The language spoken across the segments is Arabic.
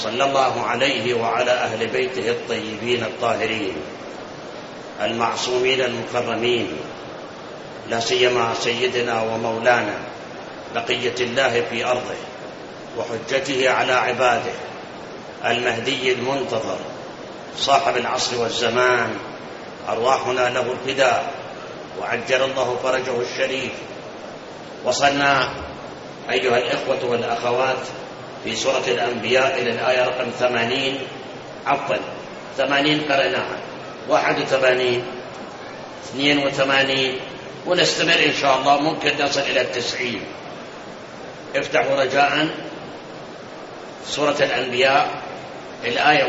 صلى الله عليه وعلى أهل بيته الطيبين الطاهرين المعصومين المكرمين، لا سيما سيدنا ومولانا بقية الله في أرضه وحجته على عباده المهدي المنتظر صاحب العصر والزمان، أرواحنا له الفداء وعجل الله فرجه الشريف. وصلنا أيها الإخوة والأخوات في سورة الأنبياء إلى الآية رقم 80 قرأناها، 81 82 ونستمر إن شاء الله، ممكن نصل إلى 90. افتحوا رجاء سورة الأنبياء الآية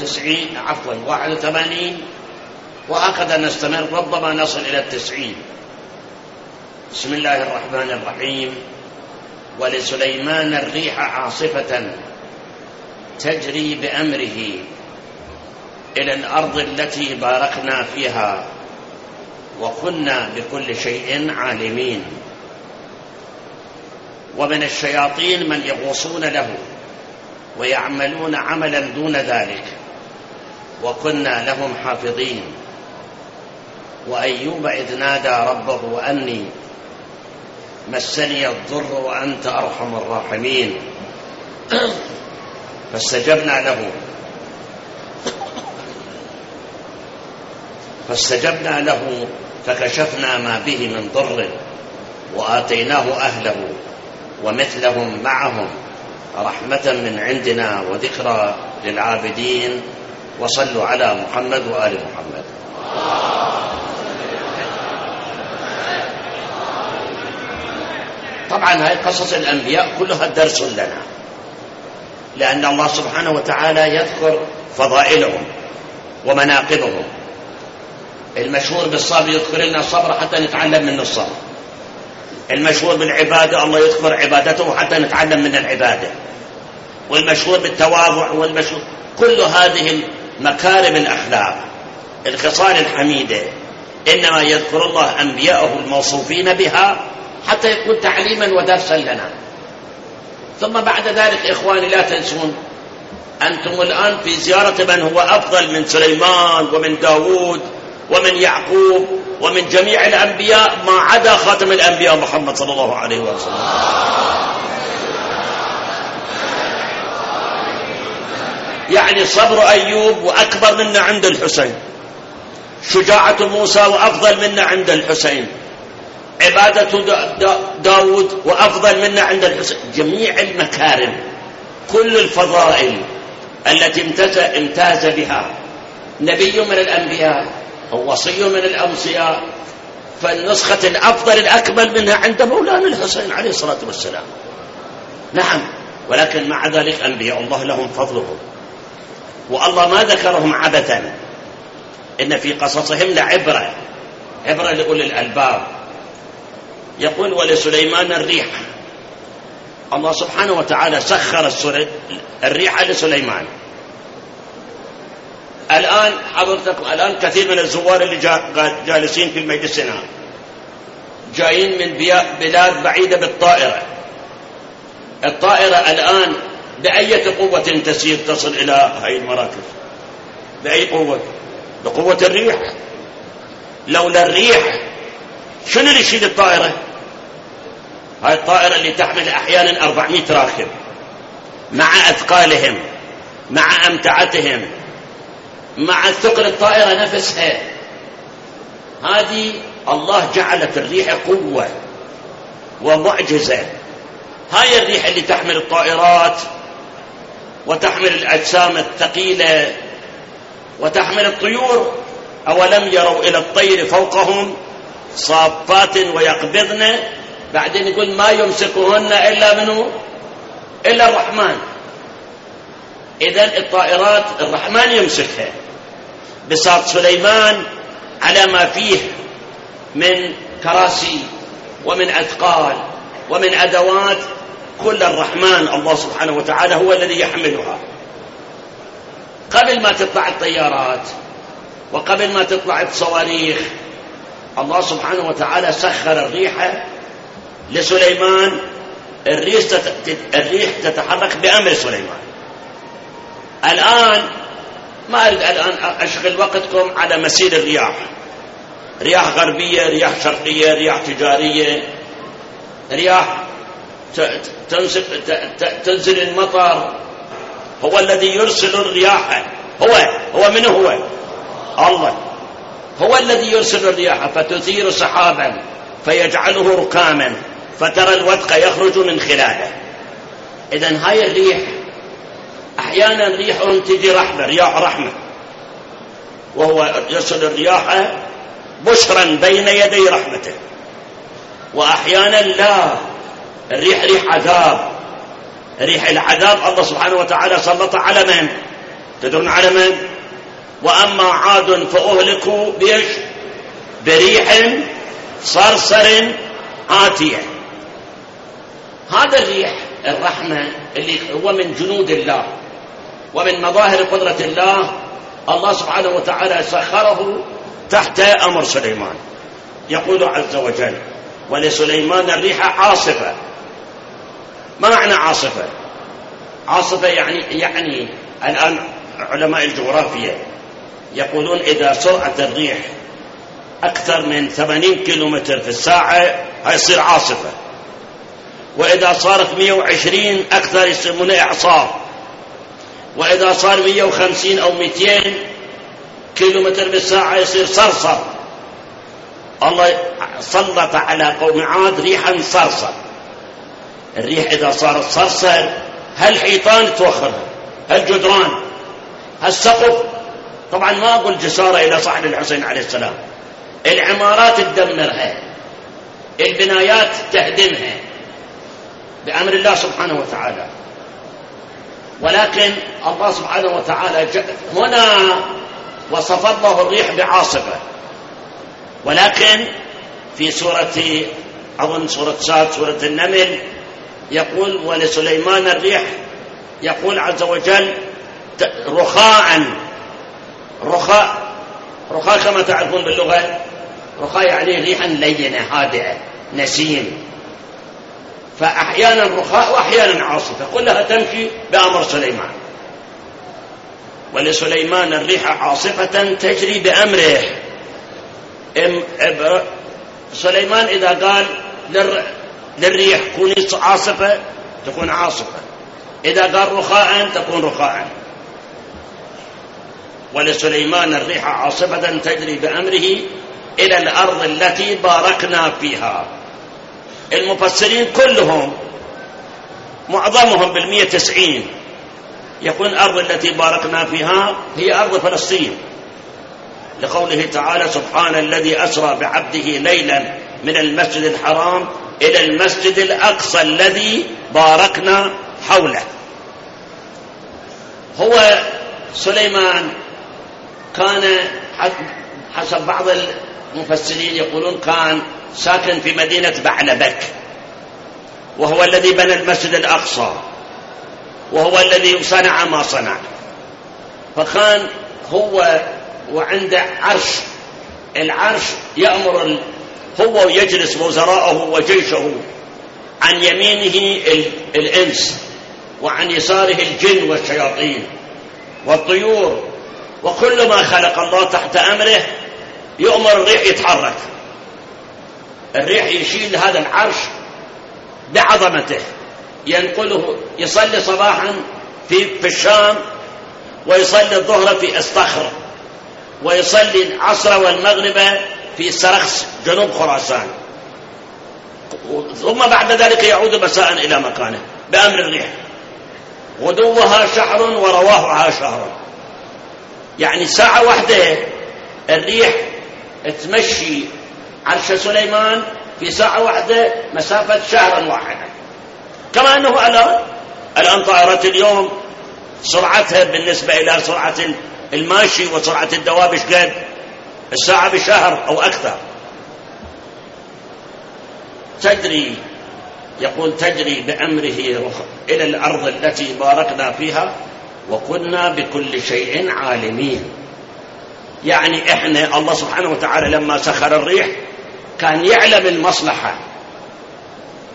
81 وهكذا نستمر، ربما نصل إلى 90. بسم الله الرحمن الرحيم. ولسليمان الريح عاصفة تجري بأمره إلى الأرض التي باركنا فيها وكنا بكل شيء عالمين. ومن الشياطين من يغوصون له ويعملون عملا دون ذلك وكنا لهم حافظين. وأيوب إذ نادى ربه أني مسني الضر وأنت أرحم الراحمين فاستجبنا له فكشفنا ما به من ضر وآتيناه أهله ومثلهم معهم رحمة من عندنا وذكرى للعابدين. وصلوا على محمد وآل محمد. طبعا هذه قصص الأنبياء كلها درس لنا، لأن الله سبحانه وتعالى يذكر فضائلهم ومناقبهم. المشهور بالصبر يذكر لنا الصبر حتى نتعلم منه الصبر. المشهور بالعبادة الله يذكر عبادته حتى نتعلم من العبادة. والمشهور بالتواضع والمشهور كل هذه مكارم الأخلاق الخصال الحميدة إنما يذكر الله أنبياءه الموصوفين بها حتى يكون تعليما ودرسا لنا. ثم بعد ذلك إخواني لا تنسون أنتم الآن في زيارة من هو أفضل من سليمان ومن داود ومن يعقوب ومن جميع الأنبياء ما عدا خاتم الأنبياء محمد صلى الله عليه وسلم. يعني صبر أيوب وأكبر منا عند الحسين، شجاعة موسى وأفضل منا عند الحسين، عبادة داود وأفضل منا عند الحسين. جميع المكارم كل الفضائل التي امتاز بها نبي من الأنبياء أو وصي من الأوصياء، فالنسخة الأفضل الأكمل منها عند مولانا الحسين عليه الصلاة والسلام. نعم، ولكن مع ذلك أنبياء الله لهم فضلهم، والله ما ذكرهم عبثا، إن في قصصهم لعبرة لأولي الألباب. يقول ولسليمان الريح، الله سبحانه وتعالى سخر الريح لسليمان. الآن حضرتكم كثير من الزوار اللي جالسين في مجلسنا جايين من بلاد بعيدة بالطائرة. الطائرة الآن بأي قوة تسير تصل إلى هاي المراكز؟ بأي قوة؟ بقوة الريح. لولا الريح شنو اللي يشيل الطائرة؟ هاي الطائرة اللي تحمل أحيانا 400 راكب مع أثقالهم مع أمتعتهم مع ثقل الطائرة نفسها. هذه الله جعل في الريح قوة ومعجزة. هاي الريح اللي تحمل الطائرات وتحمل الأجسام الثقيلة وتحمل الطيور. أولم يروا إلى الطير فوقهم صافات ويقبضن، بعدين يقول ما يمسكهن إلا منه إلا الرحمن. إذن الطائرات الرحمن يمسكها. بساط سليمان على ما فيه من كراسي ومن أثقال ومن أدوات، كل الرحمن الله سبحانه وتعالى هو الذي يحملها. قبل ما تطلع الطيارات وقبل ما تطلع الصواريخ الله سبحانه وتعالى سخر الريح لسليمان. الريح تتحرك بأمر سليمان. الآن ما أريد الآن أشغل وقتكم على مسير الرياح، رياح غربية، رياح شرقية، رياح تجارية، رياح تنزل المطر. هو الذي يرسل الرياح. هو من هو؟ الله. هو الذي يرسل الرياح فتثير سحابا فيجعله ركاما فترى الودق يخرج من خلاله. إذن هاي الريح أحيانا ريح تجي رحمة، رياح رحمة، وهو يرسل الرياح بشرا بين يدي رحمته. وأحيانا لا، الريح ريح عذاب، ريح العذاب الله سبحانه وتعالى سلط على من؟ تدرون على من؟ وأما عاد فأهلكوا بإيش؟ بريح صرصر عاتية. هذا الريح الرحمة اللي هو من جنود الله ومن مظاهر قدرة الله، الله سبحانه وتعالى سخره تحت أمر سليمان. يقول عز وجل: ولسليمان الريح عاصفة. ما معنى عاصفة؟ عاصفة يعني الآن علماء الجغرافيا يقولون إذا سرعة الريح أكثر من 80 كيلومتر في الساعة هيصير عاصفة، وإذا صارت 120 أكثر يسمونه إعصار، وإذا صار 150 أو 200 كيلومتر بالساعة يصير صرصر. الله سلط على قوم عاد ريحا صرصر. الريح إذا صارت صرصر هالحيطان توخرها، هالجدران، هالسقف، طبعا ما أقول جسارة إلى صحن الحسين عليه السلام، العمارات تدمرها، البنايات تهدمها بأمر الله سبحانه وتعالى. ولكن الله سبحانه وتعالى هنا وصف الله الريح بعاصفة، ولكن في سورة أظن سورة ساد، سورة النمل، يقول: ولسليمان الريح، يقول عز وجل: رخاء. رخاء كما تعرفون باللغة، رخاء يعني ريحا لينة هادئة نسيم. فأحيانا رخاء وأحيانا عاصفة، كلها تمشي بأمر سليمان. ولسليمان الريح عاصفة تجري بأمره. سليمان إذا قال للريح كوني عاصفة تكون عاصفة، إذا قال رخاء تكون رخاء. ولسليمان الريح عاصفة تجري بأمره إلى الأرض التي باركنا فيها. المفسرين كلهم معظمهم 190 يقول الأرض التي باركنا فيها هي أرض فلسطين، لقوله تعالى: سبحان الذي أسرى بعبده ليلا من المسجد الحرام إلى المسجد الأقصى الذي باركنا حوله. هو سليمان كان حسب بعض المفسرين يقولون كان ساكن في مدينة بعلبك، وهو الذي بنى المسجد الأقصى، وهو الذي صنع ما صنع. فكان هو وعنده عرش، العرش يأمر هو يجلس وزراءه وجيشه، عن يمينه الإنس وعن يساره الجن والشياطين والطيور، وكل ما خلق الله تحت أمره يؤمر الريح يتحرك. الريح يشيل هذا العرش بعظمته، ينقله، يصلي صباحا في الشام، ويصلي الظهر في استخر، ويصلي العصر والمغرب في سرخس جنوب خراسان، ثم بعد ذلك يعود مساء إلى مكانه بأمر الريح. غدوها شهر ورواحها شهر، يعني ساعة واحدة الريح تمشي عرش سليمان في ساعة واحدة مسافة شهرا واحدا. كما أنه الآن طائرات اليوم سرعتها بالنسبة إلى سرعة الماشي وسرعة الدواب قد الساعة بشهر أو أكثر. تجري، يقول تجري بأمره إلى الأرض التي باركنا فيها وكنا بكل شيء عالمين. يعني إحنا الله سبحانه وتعالى لما سخر الريح كان يعلم المصلحة،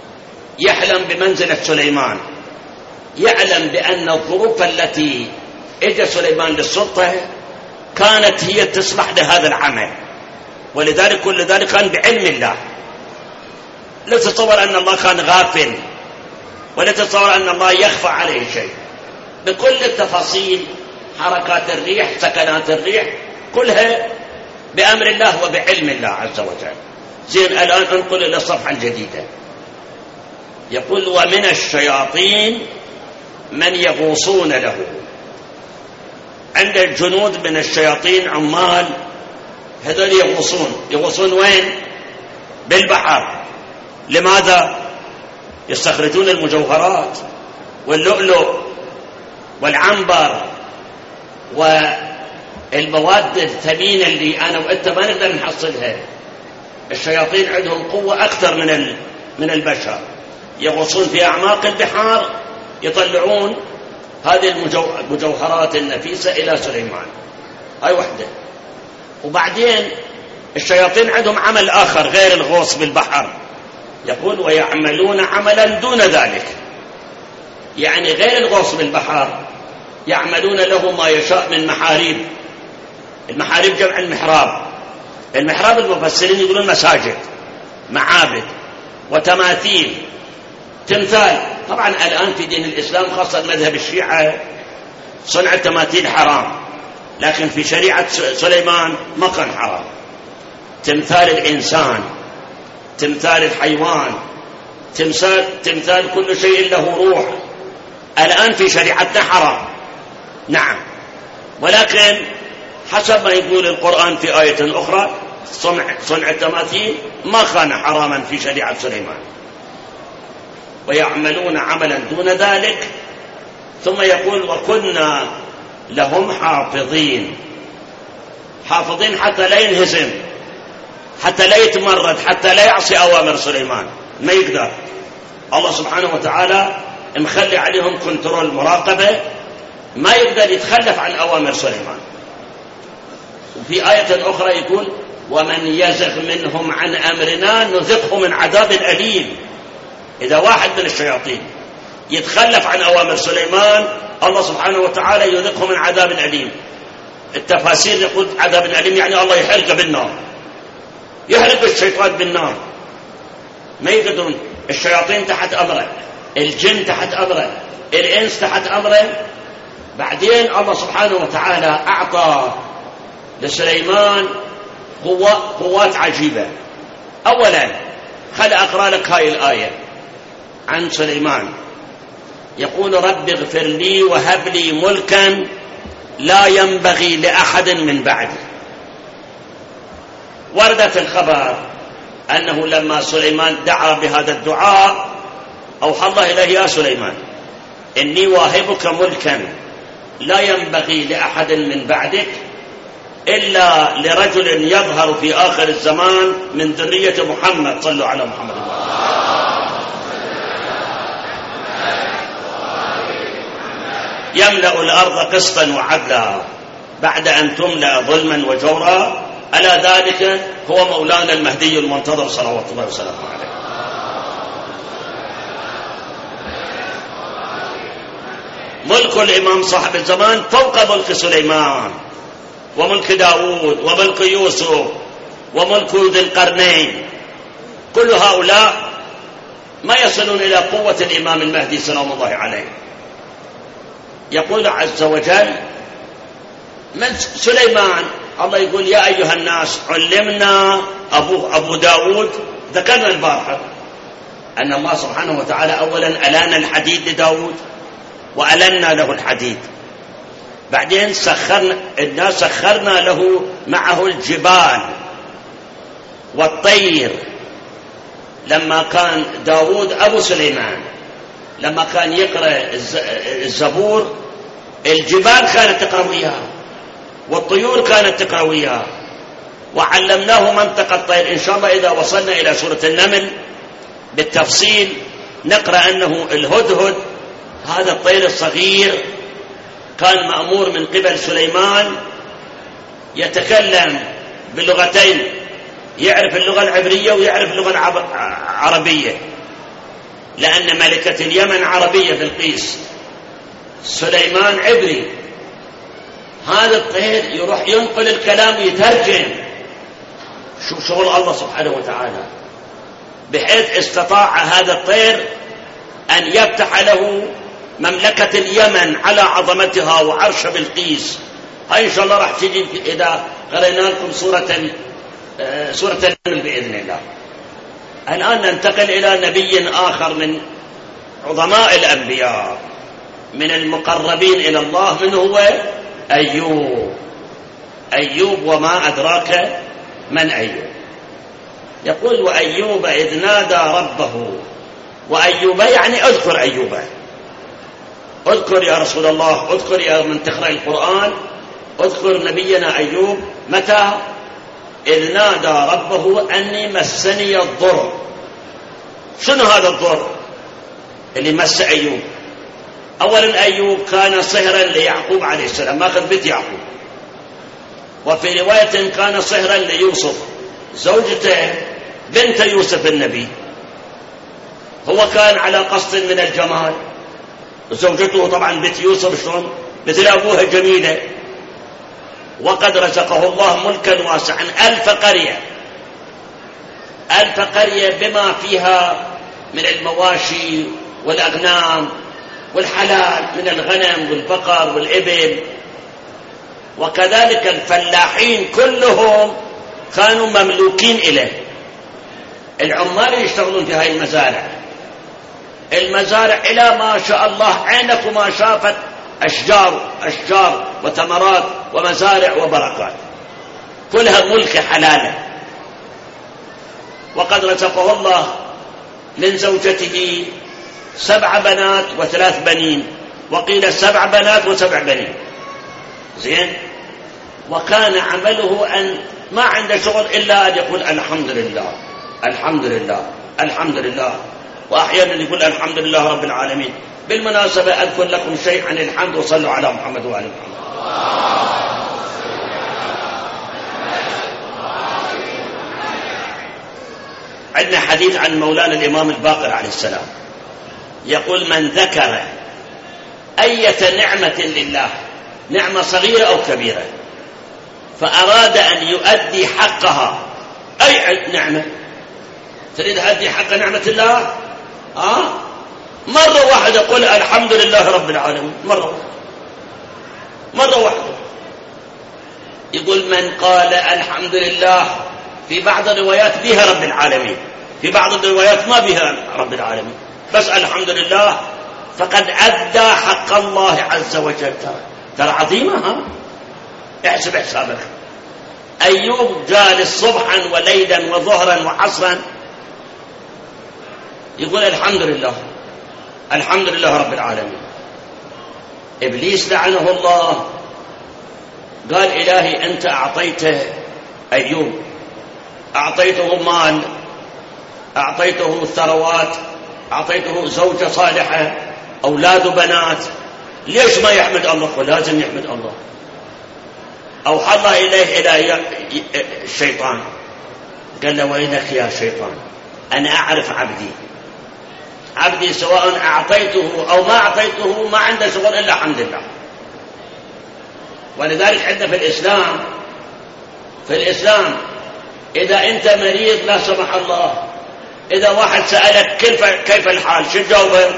يحلم بمنزلة سليمان، يعلم بأن الظروف التي إجا سليمان للسلطة كانت هي تصلح لهذا العمل، ولذلك كل ذلك كان بعلم الله. لا تتصور أن الله كان غافل، ولا تتصور أن الله يخفى عليه شيء. بكل التفاصيل، حركات الريح، سكنات الريح، كلها بأمر الله وبعلم الله عز وجل. زين، الآن انقل إلى الصفحة الجديدة. يقول: ومن الشياطين من يغوصون له. عند الجنود من الشياطين عمال، هذول يغوصون وين؟ بالبحر. لماذا؟ يستخرجون المجوهرات واللؤلؤ والعنبر والمواد الثمينة اللي أنا وأنت ما نقدر نحصلها. الشياطين عندهم قوة أكثر من البشر، يغوصون في أعماق البحار، يطلعون هذه المجوهرات النفيسة إلى سليمان. هاي وحدة. وبعدين الشياطين عندهم عمل آخر غير الغوص بالبحر. يقول: ويعملون عملا دون ذلك، يعني غير الغوص بالبحر يعملون له ما يشاء من محاريب. المحاريب جمع المحراب. المحراب المفسرين يقولون مساجد، معابد، وتماثيل، تمثال. طبعا الآن في دين الإسلام خاصة مذهب الشيعة صنع التماثيل حرام، لكن في شريعة سليمان ما كان حرام. تمثال الإنسان، تمثال الحيوان، تمثال كل شيء له روح، الآن في شريعتنا حرام. نعم، ولكن حسب ما يقول القرآن في آية أخرى صنع التماثيل ما كان حراما في شريعة سليمان. ويعملون عملا دون ذلك. ثم يقول: وكنا لهم حافظين. حافظين حتى لا ينهزم، حتى لا يتمرد، حتى لا يعصي أوامر سليمان. ما يقدر. الله سبحانه وتعالى مخلي عليهم كنترول، مراقبة، ما يقدر يتخلف عن أوامر سليمان. وفي آية أخرى يقول: ومن يزغ منهم عن أمرنا نذقه من عذاب أليم. إذا واحد من الشياطين يتخلف عن أوامر سليمان، الله سبحانه وتعالى يذقه من عذاب أليم. التفاسير يقول عذاب أليم يعني الله يحرقه بالنار، يحرق الشيطان بالنار. ما يقدرون. الشياطين تحت أمره، الجن تحت أمره، الإنس تحت أمره. بعدين الله سبحانه وتعالى أعطى لسليمان قوات عجيبة. أولا خل أقرأ لك هاي الآية عن سليمان. يقول: رب اغفر لي وهب لي ملكا لا ينبغي لأحد من بعدي. ورد في الخبر أنه لما سليمان دعا بهذا الدعاء أوحى الله إليه: يا سليمان إني واهبك ملكا لا ينبغي لأحد من بعدك إلا لرجل يظهر في آخر الزمان من ذرية محمد. صلوا على محمد. يملأ الأرض قسطا وعدلا بعد أن تملأ ظلما وجورا، ألا ذلك هو مولانا المهدي المنتظر صلوات الله وسلامه عليه. ملك الإمام صاحب الزمان فوق ملك سليمان وملك داود وملك يوسف وملك ذي القرنين. كل هؤلاء ما يصلون إلى قوة الإمام المهدي سلام الله عليه. يقول عز وجل: من سليمان، الله يقول: يا أيها الناس علمنا أبو داود. ذكرنا البارحة أن الله سبحانه وتعالى أولا ألان الحديد لداود وألنا له الحديد. بعدين سخرنا له معه الجبال والطير. لما كان داود أبو سليمان لما كان يقرأ الزبور، الجبال كانت تقرأ وياه والطيور كانت تقرأ وياه. وعلمناه منطق الطير. إن شاء الله إذا وصلنا إلى سورة النمل بالتفصيل نقرأ أنه الهدهد هذا الطير الصغير كان مأمور من قبل سليمان يتكلم بلغتين، يعرف اللغة العبرية ويعرف اللغة العربية، لأن ملكة اليمن عربية بلقيس، سليمان عبري. هذا الطير يروح ينقل الكلام ويترجم. شوف شغل الله سبحانه وتعالى، بحيث استطاع هذا الطير أن يفتح له مملكة اليمن على عظمتها وعرش بلقيس. هاي إن شاء الله راح تجي إذا قرينا لكم سورة النمل بإذن الله. الآن ننتقل إلى نبي آخر من عظماء الأنبياء، من المقربين إلى الله، من هو؟ أيوب. أيوب وما أدراك من أيوب. يقول وأيوب إذ نادى ربه. وأيوب يعني أذكر أيوب، اذكر يا رسول الله، اذكر يا من تقرأ القرآن، اذكر نبينا أيوب. متى؟ إذ نادى ربه أني مسني الضر. شنو هذا الضر اللي مس أيوب؟ أولا أيوب كان صهرا ليعقوب عليه السلام، ماخذ بيت يعقوب. وفي رواية كان صهرا ليوسف، زوجته بنت يوسف النبي. هو كان على قصد من الجمال، زوجته طبعا بنت يوسف شلون مثل أبوها جميلة. وقد رزقه الله ملكا واسعا، 1000 قرية، 1000 قرية بما فيها من المواشي والأغنام والحلال من الغنم والبقر والإبل. وكذلك الفلاحين كلهم كانوا مملوكين إليه. العمال يشتغلون في هاي المزارع، المزارع إلى ما شاء الله عينك ما شافت، أشجار وثمرات ومزارع وبركات، كلها ملك حلاله. وقد رزقه الله من زوجته 7 بنات و3 بنين، وقيل 7 بنات و7 بنين. زين. وكان عمله أن ما عنده شغل إلا أن يقول الحمد لله الحمد لله الحمد لله، وأحيانا يقول الحمد لله رب العالمين. بالمناسبة أذكر لكم شيء عن الحمد، وصلوا على محمد وآل محمد. عندنا حديث عن مولانا الإمام الباقر عليه السلام، يقول من ذكر أية نعمة لله، نعمة صغيرة أو كبيرة، فأراد أن يؤدي حقها، أي نعمة تريد أدي حق نعمة الله، مرة واحدة قل الحمد لله رب العالمين، مرة واحدة. يقول من قال الحمد لله، في بعض الروايات بها رب العالمين، في بعض الروايات ما بها رب العالمين، بس الحمد لله، فقد أدى حق الله عز وجل. ترى عظيمة. احسب حسابك. أيوب جالس صبحا وليلا وظهرا وعصرا يقول الحمد لله الحمد لله رب العالمين. إبليس لعنه الله قال إلهي أنت أعطيت أيوب، أعطيته مال، أعطيته ثروات، أعطيته زوجة صالحة، أولاد بنات، ليش ما يحمد الله؟ لازم يحمد الله. أوحى الله إليه إلى الشيطان قال له وينك يا شيطان، أنا أعرف عبدي سواء أعطيته أو ما أعطيته ما عنده شغل إلا حمد الله. ولذلك عندنا في الإسلام إذا أنت مريض لا سمح الله، إذا واحد سألك كيف الحال، شو تجاوبه؟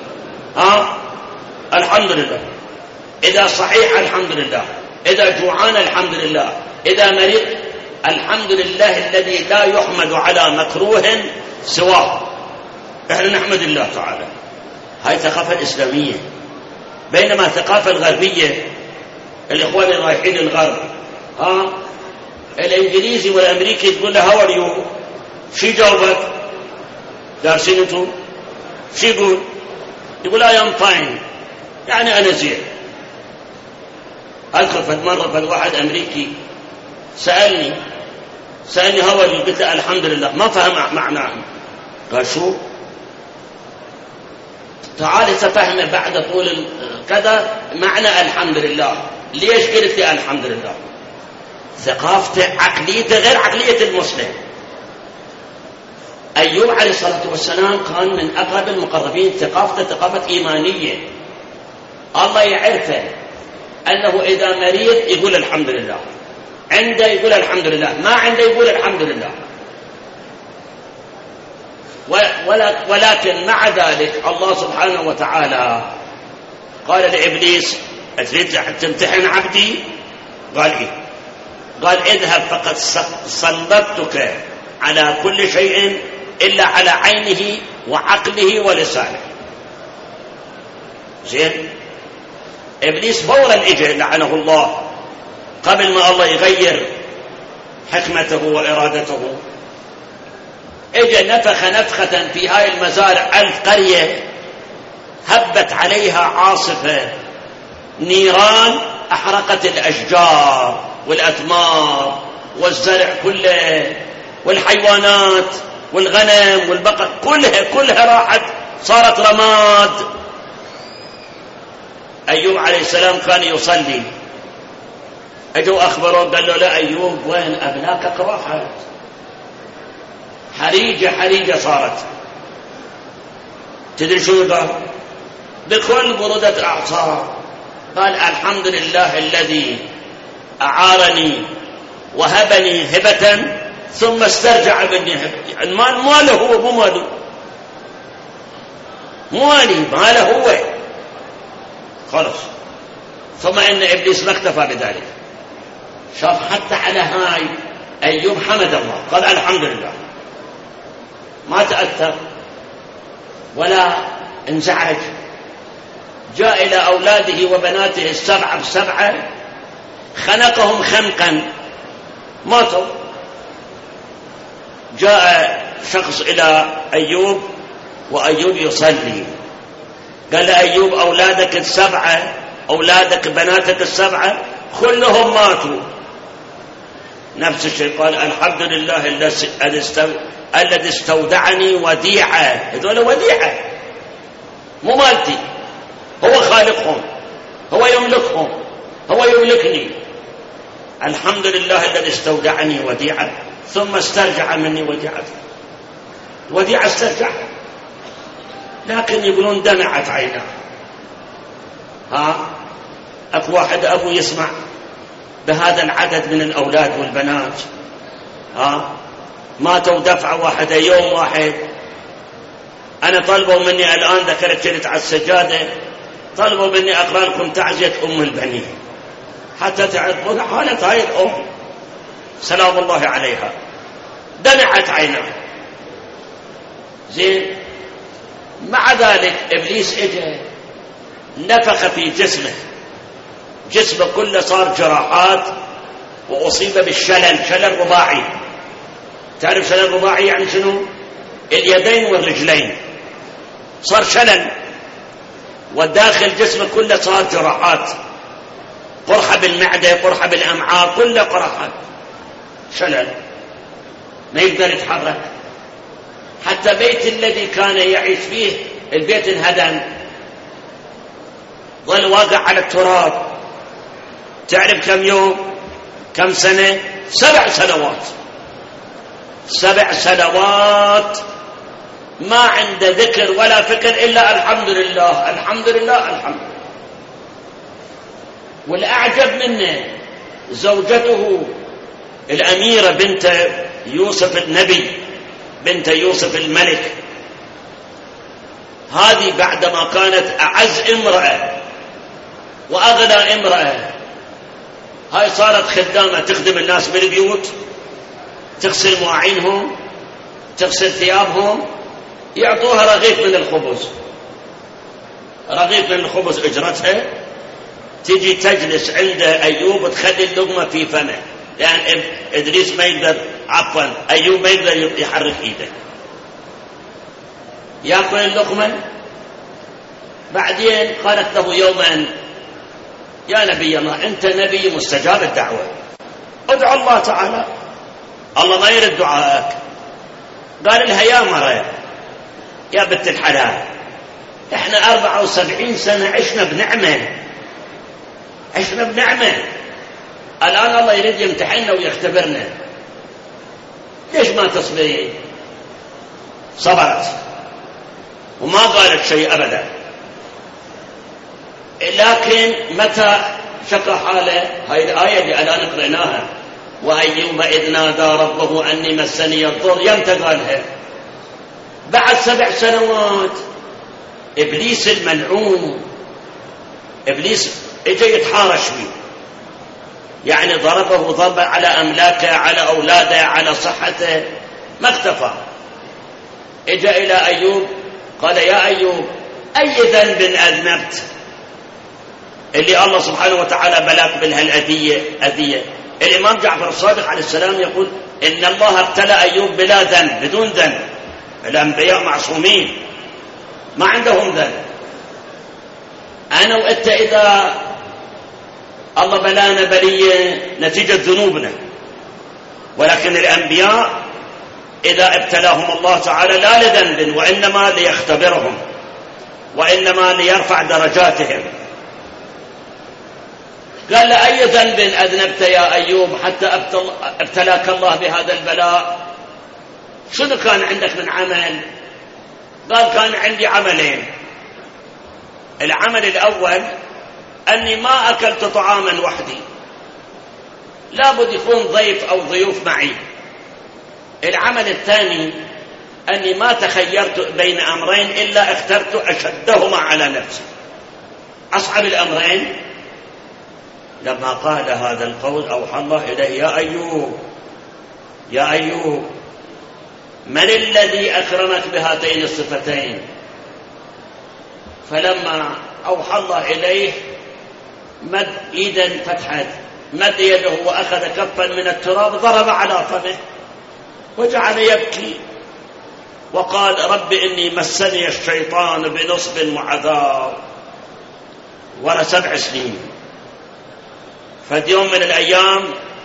الحمد لله. إذا صحيح الحمد لله، إذا جوعان الحمد لله، إذا مريض الحمد لله الذي لا يحمد على مكروه سواه. احنا نحمد الله تعالى. هاي ثقافة الإسلامية. بينما الثقافة الغربية، الإخوان رايحين الغرب، الإنجليزي والأمريكي تقول له هاو ار يو، شي جاوبك؟ دارسين انتم؟ شي يقول I am fine، يعني أنا زين. أذكر فد مرة فد واحد أمريكي سألني هاو ار يو، قلت له الحمد لله، ما فهم معناه. قال شو؟ تعال تفهم بعد طول كذا معنى الحمد لله. ليش قلت لي الحمد لله؟ ثقافته عقليته غير عقلية المسلم. أيوب عليه الصلاة والسلام كان من أقرب المقربين، ثقافته ثقافة إيمانية، الله يعرفه أنه إذا مريض يقول الحمد لله، عنده يقول الحمد لله، ما عنده يقول الحمد لله. ولكن مع ذلك الله سبحانه وتعالى قال لإبليس: أتريد تمتحن عبدي؟ قال إيه؟ قال: اذهب فقد سلطتك على كل شيء إلا على عينه وعقله ولسانه. زين؟ إبليس فورا إجا لعنه الله قبل ما الله يغير حكمته وإرادته، إجا نفخ نفخة في هاي المزارع 1000 قرية، هبت عليها عاصفة نيران أحرقت الأشجار والأثمار والزرع كله والحيوانات والغنم والبقر، كلها راحت صارت رماد. أيوب عليه السلام كان يصلي، أجوا أخبروه قال له: لا أيوب، وين أبناك؟ راحت حريجة صارت. تدري شو قال؟ بكل برودة أعصاب قال: الحمد لله الذي أعارني وهبني هبة ثم استرجع مني هبة. المال ماله هو، مو ماله، ماله هو. خلص. ثم إن إبليس ما اكتفى بذلك، شاف حتى على هاي أيوب حمد الله، قال: الحمد لله، ما تأثر ولا انزعج. جاء إلى أولاده وبناته السبعة بسبعة، خنقهم خنقا ماتوا. جاء شخص إلى أيوب وأيوب يصلي، قال لأيوب: أولادك السبعة، أولادك بناتك السبعة كلهم ماتوا. نفس الشيء قال: الحمد لله الذي استودعني وديعة. هذول وديعة مو مالتي، هو خالقهم، هو يملكهم، هو يملكني. الحمد لله الذي استودعني وديعة ثم استرجع مني وديعته. وديعة استرجع، لكن يقولون دمعت عيناه. أكو واحد أبو يسمع بهذا العدد من الأولاد والبنات، ماتوا دفعة واحدة يوم واحد. أنا طلبوا مني الآن، ذكرت كنت على السجادة، طلبوا مني أقرأ لكم تعزية أم البنين حتى تعرفون حالة هاي الأم سلام الله عليها، دمعت عينها. زين. مع ذلك إبليس إجا نفخ في جسمه كله صار جراحات، وأصيب بالشلل، شلل رباعي. تعرف شلل رباعي يعني شنو؟ اليدين والرجلين صار شلل، وداخل جسمه كله صار جراحات، قرحة بالمعدة، قرحة بالأمعاء، كله قرحات، شلل، ما يقدر يتحرك. حتى بيت الذي كان يعيش فيه البيت انهدم، ظل واقع على التراب. تعرف كم يوم، كم سنة؟ 7 سنوات. 7 سنوات ما عنده ذكر ولا فكر إلا الحمد لله الحمد لله الحمد لله. والأعجب منه زوجته الأميرة بنت يوسف النبي، بنت يوسف الملك، هذه بعدما كانت أعز امرأة وأغنى امرأة، هاي صارت خدامة تخدم الناس بالبيوت، تغسل مواعينهم، تغسل ثيابهم، يعطوها رغيف من الخبز، رغيف من الخبز أجرتها. تجي تجلس عند أيوب تخلي اللقمة في فمه، لأن إدريس ما يقدر، عفوا أيوب ما يقدر يحرك إيده، يأكل اللقمة. بعدين قالت له يوما: يا نبي الله، أنت نبي مستجاب الدعوة، ادعو الله تعالى، الله ما يرد دعائك. قال لها: يا مرة، يا بنت الحلال، احنا 74 سنة عشنا بنعمة، عشنا بنعمة، الآن الله يريد يمتحننا ويختبرنا، ليش ما تصبرين؟ صبرت وما قالت شيء أبدا. لكن متى شكى حاله. هاي الآية اللي الآن قرأناها، وأيوب إذ نادى ربه أني مسني الضر، يمتى قالها؟ بعد 7 سنوات. إبليس الملعون، إبليس إجا يتحارش بيه، يعني ضربه ضربة على أملاكه، على أولاده، على صحته، ما اكتفى. إجا إلى أيوب قال يا أيوب أي ذنب أذنبت اللي الله سبحانه وتعالى بلاك بالهالأذية؟ الإمام جعفر الصادق عليه السلام يقول إن الله ابتلى أيوب بلا ذنب، بدون ذنب. الأنبياء معصومين ما عندهم ذنب. أنا وأنت إذا الله بلانا بلية نتيجة ذنوبنا، ولكن الأنبياء إذا ابتلاهم الله تعالى لا لذنب، وإنما ليختبرهم، وإنما ليرفع درجاتهم. قال له أي ذنب أذنبت يا أيوب حتى ابتلاك الله بهذا البلاء؟ شنو كان عندك من عمل؟ قال كان عندي عملين. العمل الأول أني ما أكلت طعاما وحدي، لابد يكون ضيف أو ضيوف معي. العمل الثاني أني ما تخيرت بين أمرين إلا اخترت أشدهما على نفسي. أصعب الأمرين. لما قال هذا القول أوحى الله إليه يا أيوب يا أيوب من الذي أكرمك بهاتين الصفتين؟ فلما أوحى الله إليه مد إيدا فتحت، مد يده وأخذ كفا من التراب ضرب على فمه وجعل يبكي وقال رب إني مسني الشيطان بنصب وعذاب. ورا 7 سنين. فدي يوم من الأيام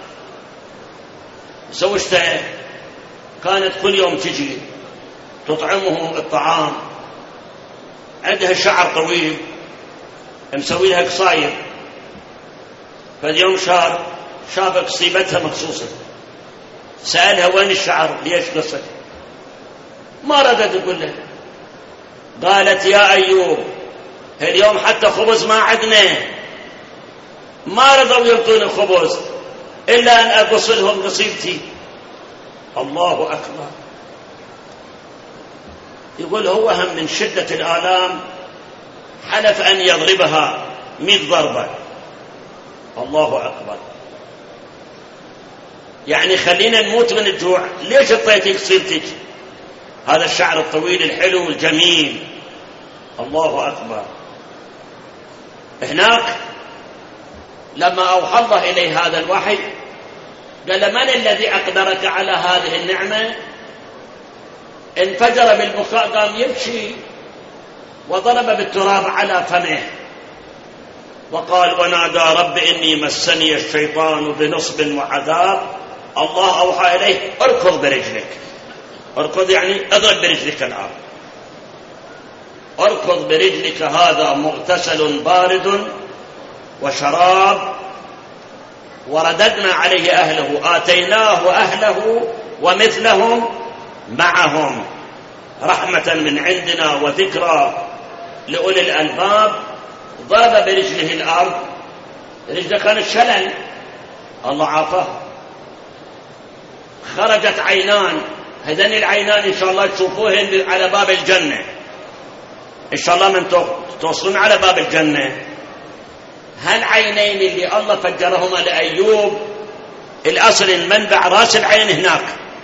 زوجته كانت كل يوم تجي تطعمه الطعام، عندها شعر طويل مسوي لها قصاير. فاليوم شاف قصيبتها مخصوصة، سألها وين الشعر ليش قصك؟ ما ردت تقول له. قالت يا أيوب اليوم حتى خبز ما عندنا، ما رضوا يعطوني خبز إلا أن أقص لهم قصيبتي. الله أكبر. يقول هو هم من شدة الآلام حلف أن يضربها 100 ضربة. الله أكبر. يعني خلينا نموت من الجوع، ليش اعطيتي قصيبتك هذا الشعر الطويل الحلو الجميل؟ الله أكبر. هناك لما أوحى الله إليه هذا الوحي قال من الذي أقدرك على هذه النعمة؟ انفجر بالبكاء، قام يبكي وضرب بالتراب على فمه وقال ونادى رب إني مسني الشيطان بنصب وعذاب. الله أوحى إليه اركض برجلك. اركض يعني اضرب برجلك الآن، اركض برجلك، هذا مغتسل بارد وشراب. ورددنا عليه أهله، آتيناه أهله ومثلهم معهم رحمة من عندنا وذكرى لأولي الألباب. ضرب برجله الأرض، رجله كانت شلل، الله عافاه. خرجت عينان، هذين العينان إن شاء الله تشوفوهن على باب الجنة، إن شاء الله من توصلون على باب الجنة. هالعينين اللي الله فجرهما لأيوب، الأصل المنبع راس العين هناك،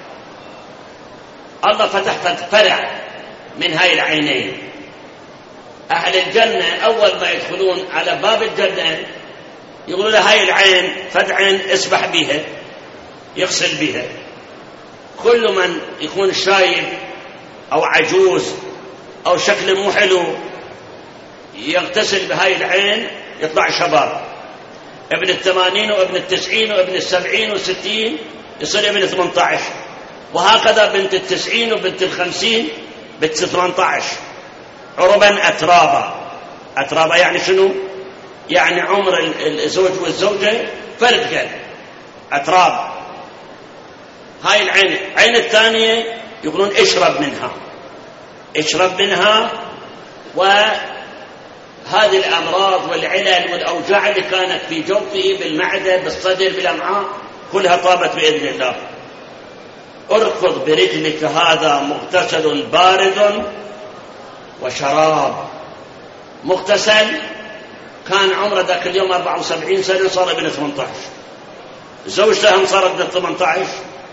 الله فتح فرع من هاي العينين. أهل الجنة أول ما يدخلون على باب الجنة يقولوا له هاي العين فدعين اسبح بها، يغسل بها. كل من يكون شايب أو عجوز أو شكل مو حلو يغتسل بهاي العين يطلع شباب، ابن 80 وابن 90 وابن 70 و60 يصير ابن 18، وهكذا بنت 90 وبنت 50 بنت 18. عربا أترابا. أترابا يعني شنو؟ يعني عمر الزوج والزوجة فرق أتراب. هاي العين. عين الثانية يقولون اشرب منها، اشرب منها. وهذا هذه الأمراض والعلل والأوجاع اللي كانت في جوفه بالمعدة بالصدر بالأمعاء كلها طابت بإذن الله. اركض برجلك هذا مغتسل بارد وشراب. مغتسل كان عمره ذاك اليوم 74 سنة، صار ابن 18. زوجته صارت ابن 18.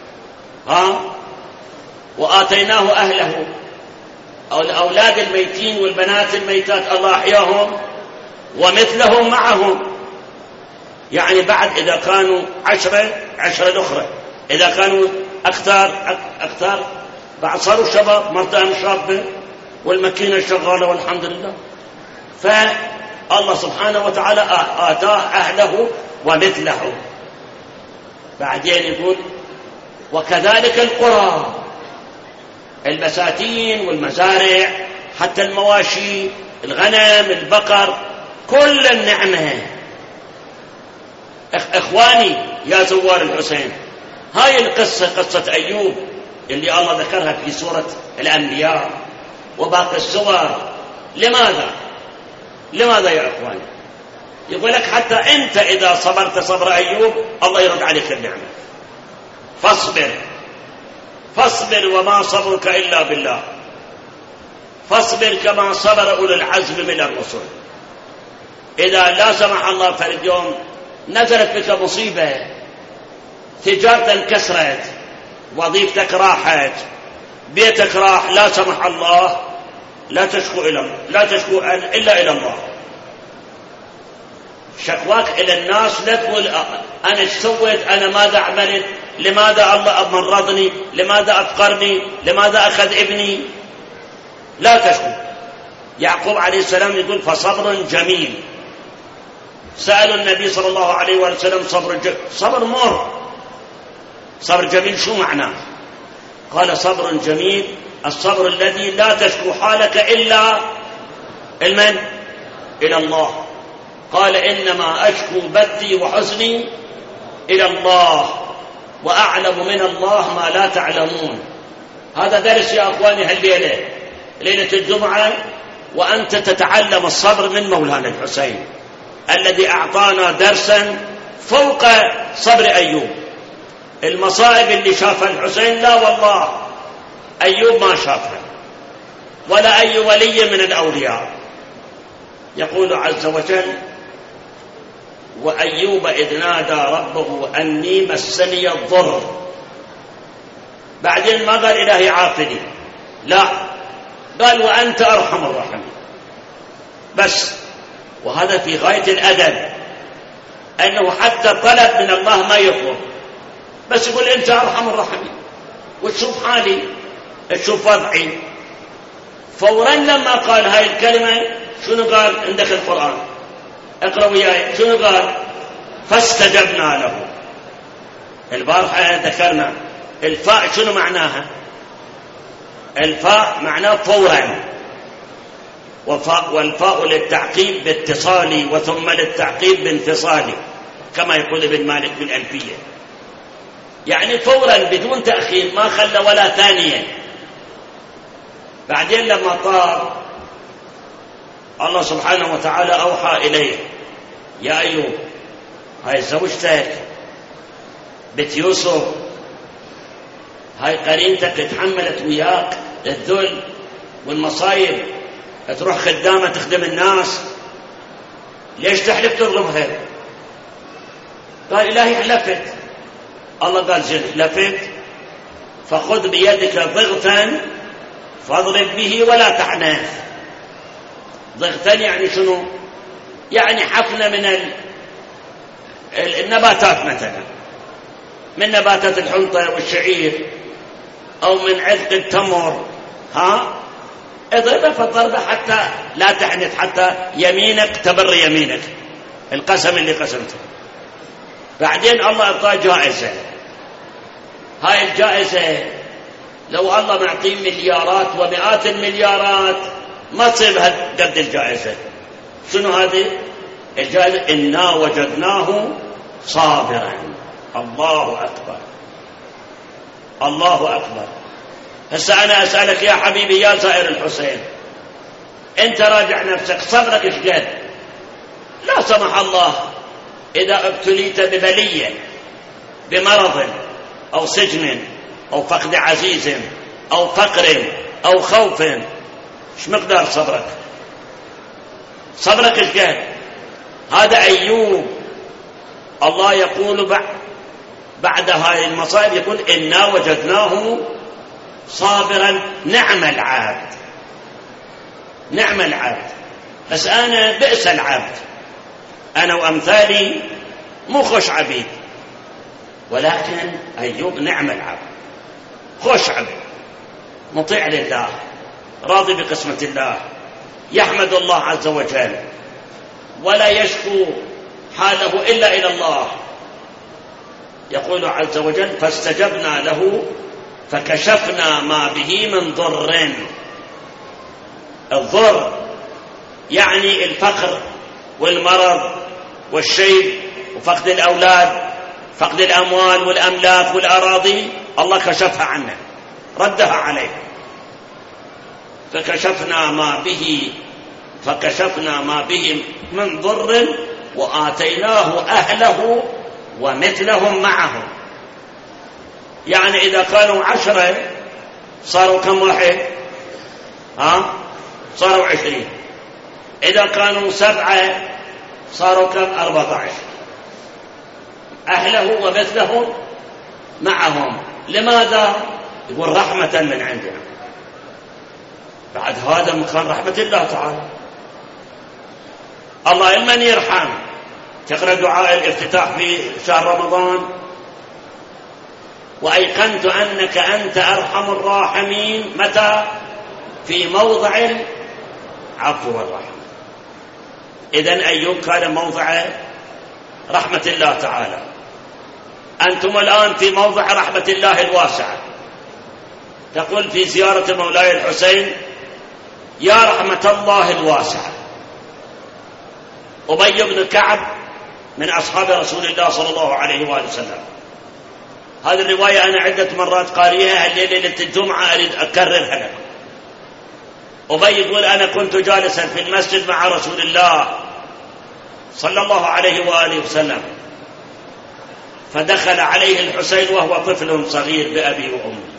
وآتيناه أهله، أو الأولاد الميتين والبنات الميتات الله أحياهم ومثلهم معهم. يعني بعد إذا كانوا 10 الأخرى، إذا كانوا أكثر بعد صاروا شباب، مرتهم شابة والمكينة شغالة والحمد لله. فالله سبحانه وتعالى آتاه أهله ومثله. بعدين يقول وكذلك القرى، البساتين والمزارع، حتى المواشي، الغنم، البقر، كل النعمة. إخواني يا زوار الحسين، هاي القصة قصة أيوب اللي الله ذكرها في سورة الأنبياء وباقي السور. لماذا يا إخواني؟ يقول لك حتى أنت إذا صبرت صبر أيوب الله يرد عليك النعمة. فاصبر وما صبرك إلا بالله، فاصبر كما صبر أولو العزم من الرسل. إذا لا سمح الله فرد يوم نزلت بك مصيبة، تجارتك انكسرت، وظيفتك راحت، بيتك راح، لا سمح الله، لا تشكو إلا إلى الله. شكواك إلى الناس لا تقول أنا ايش سويت، أنا ماذا عملت، لماذا الله مرضني، لماذا أفقرني، لماذا أخذ ابني. لا تشكو. يعقوب عليه السلام يقول فصبر جميل. سألوا النبي صلى الله عليه وسلم صبر مر، صبر جميل شو معناه؟ قال صبر جميل الصبر الذي لا تشكو حالك إلا إلى الله. قال إنما أشكو بثي وحزني إلى الله وأعلم من الله ما لا تعلمون. هذا درس يا أخواني هالليلة، ليلة الجمعة، وأنت تتعلم الصبر من مولانا الحسين الذي أعطانا درسا فوق صبر أيوب. المصائب اللي شافها الحسين لا والله أيوب ما شافها، ولا أي ولي من الأولياء. يقول عز وجل وأيوب إذ نادى ربه أني مسني الضر. بعدين ما قال إلهي عافني، لا، قال وأنت أرحم الراحمين بس. وهذا في غاية الأدب، أنه حتى طلب من الله ما يطلب، بس يقول أنت أرحم الراحمين وتشوف حالي، تشوف وضعي. فورا لما قال هاي الكلمة شنو قال؟ عندك القرآن اقرأ وياي، شنو قال؟ فاستجبنا له. البارحة ذكرنا الفاء شنو معناها؟ الفاء معناه فورا، والفاء للتعقيب باتصالي وثم للتعقيب بانفصالي، كما يقول ابن مالك بالألفية. يعني فورا بدون تأخير، ما خلى ولا ثانية. بعدين لما طار الله سبحانه وتعالى أوحى إليه يا أيوب هاي زوجتك بنت يوسف، هاي قرينتك اتحملت وياك الذل والمصايب، تروح خدامة تخدم الناس، ليش تحلف تظلمها؟ قال إلهي حلفت. الله قال زين حلفت فخذ بيدك ضغثا فاضرب به ولا تحنث. ضغثا يعني شنو؟ يعني حفنة من النباتات، مثلا من نباتات الحنطة والشعير أو من عذق التمر، اضربها فالضربة حتى لا تحنث، حتى يمينك تبر يمينك، القسم اللي قسمته. بعدين الله أعطاه جائزة، هاي الجائزة لو الله معطيه مليارات ومئات المليارات ما تصير قد الجائزة. شنو هذه الجائزة؟ إنا وجدناه صابرا. الله أكبر، الله أكبر. هسه أنا أسألك يا حبيبي يا زائر الحسين، أنت راجع نفسك، صبرك إيش قد؟ لا سمح الله إذا ابتليت ببلية، بمرض أو سجن أو فقد عزيز أو فقر أو خوف، إيش مقدار صبرك؟ صبرك إيش قد؟ هذا أيوب. الله يقول بعد هذه المصائب يقول إنا وجدناه صابرا نعم العبد. نعم العبد. بس أنا بئس العبد، أنا وأمثالي مو خوش عبيد، ولكن أيوب نعم العبد، خوش عبد، مطيع لله، راضي بقسمة الله، يحمد الله عز وجل، ولا يشكو حاله إلا إلى الله. يقول عز وجل فاستجبنا له فكشفنا ما به من ضر. الضر يعني الفقر والمرض والشيب وفقد الأولاد، فقد الأموال والأملاك والأراضي، الله كشفها عنه، ردها عليه. فكشفنا ما به من ضر وآتيناه أهله ومثلهم معهم. يعني إذا كانوا 10 صاروا كم واحد؟ صاروا 20. إذا كانوا 7 صاروا كم؟ 14. أهله ومثلهم معهم. لماذا؟ يقول رحمة من عندنا. بعد هذا مكان رحمة الله تعالى. الله المن يرحم. تقرأ دعاء الافتتاح في شهر رمضان وأيقنت أنك أنت أرحم الراحمين. متى؟ في موضع العفو والرحمة. إذن أيوب كان موضع رحمة الله تعالى. أنتم الآن في موضع رحمة الله الواسعة. تقول في زيارة مولاي الحسين يا رحمة الله الواسعة. أبي بن كعب من أصحاب رسول الله صلى الله عليه وآله وسلم. هذه الرواية أنا عدة مرات قارئها ليلة الجمعة، أريد أكررها لكم. أبي يقول أنا كنت جالسا في المسجد مع رسول الله صلى الله عليه وآله وسلم، فدخل عليه الحسين وهو طفل صغير بأبي وأمي.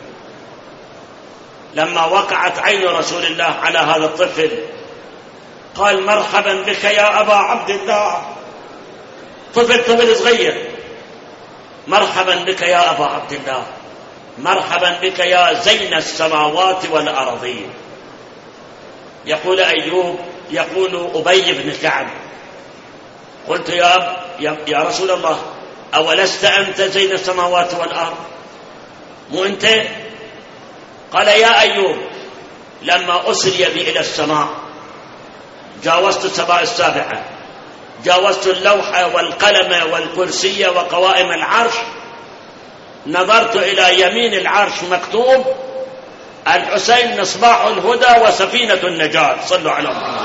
لما وقعت عين رسول الله على هذا الطفل قال مرحبا بك يا أبا عبد الله. طفل صغير، مرحبا بك يا أبا عبد الله، مرحبا بك يا زين السماوات والأرضين. يقول أيوب، يقول أبي بن كعب قلت يا رسول الله أولست أنت زين السماوات والأرض؟ مو أنت؟ قال يا أيوب لما أسري بي إلى السماء جاوزت السماء السابعة، جاوزت اللوح والقلم والكرسي وقوائم العرش، نظرت إلى يمين العرش مكتوب الحسين مصباح الهدى وسفينة النجاة. صلوا على محمد.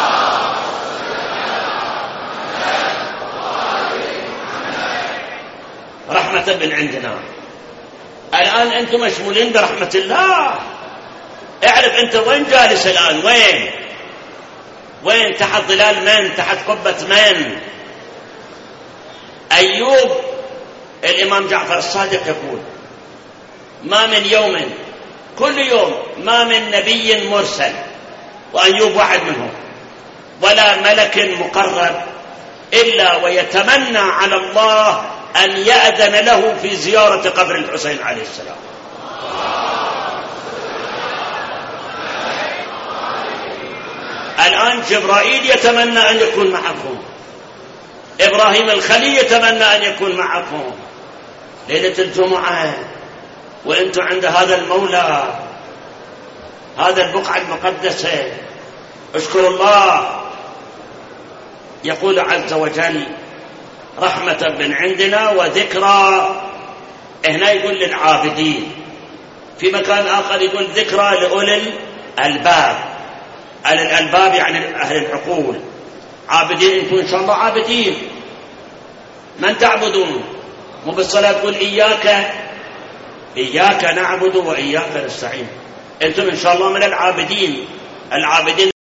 رحمة من عندنا. الآن أنتم مشمولين برحمة الله. اعرف أنت وين جالس الآن، وين تحت ظلال من، تحت قبة من. أيوب الإمام جعفر الصادق يقول ما من يوم، كل يوم ما من نبي مرسل، وأيوب واحد منهم، ولا ملك مقرب إلا ويتمنى على الله أن يأذن له في زيارة قبر الحسين عليه السلام. الآن جبرائيل يتمنى أن يكون معكم، إبراهيم الخليل يتمنى أن يكون معكم ليلة الجمعة، وأنتم عند هذا المولى، هذا البقعة المقدسة. اشكروا الله. يقول عز وجل رحمة من عندنا وذكرى. هنا يقول للعابدين، في مكان آخر يقول ذكرى لأولي الألباب. الألباب يعني أهل العقول. عابدين أنتم إن شاء الله عابدين. من تعبدون؟ مو بالصلاة تقول إياك نعبد وإياك نستعين. أنتم إن شاء الله من العابدين.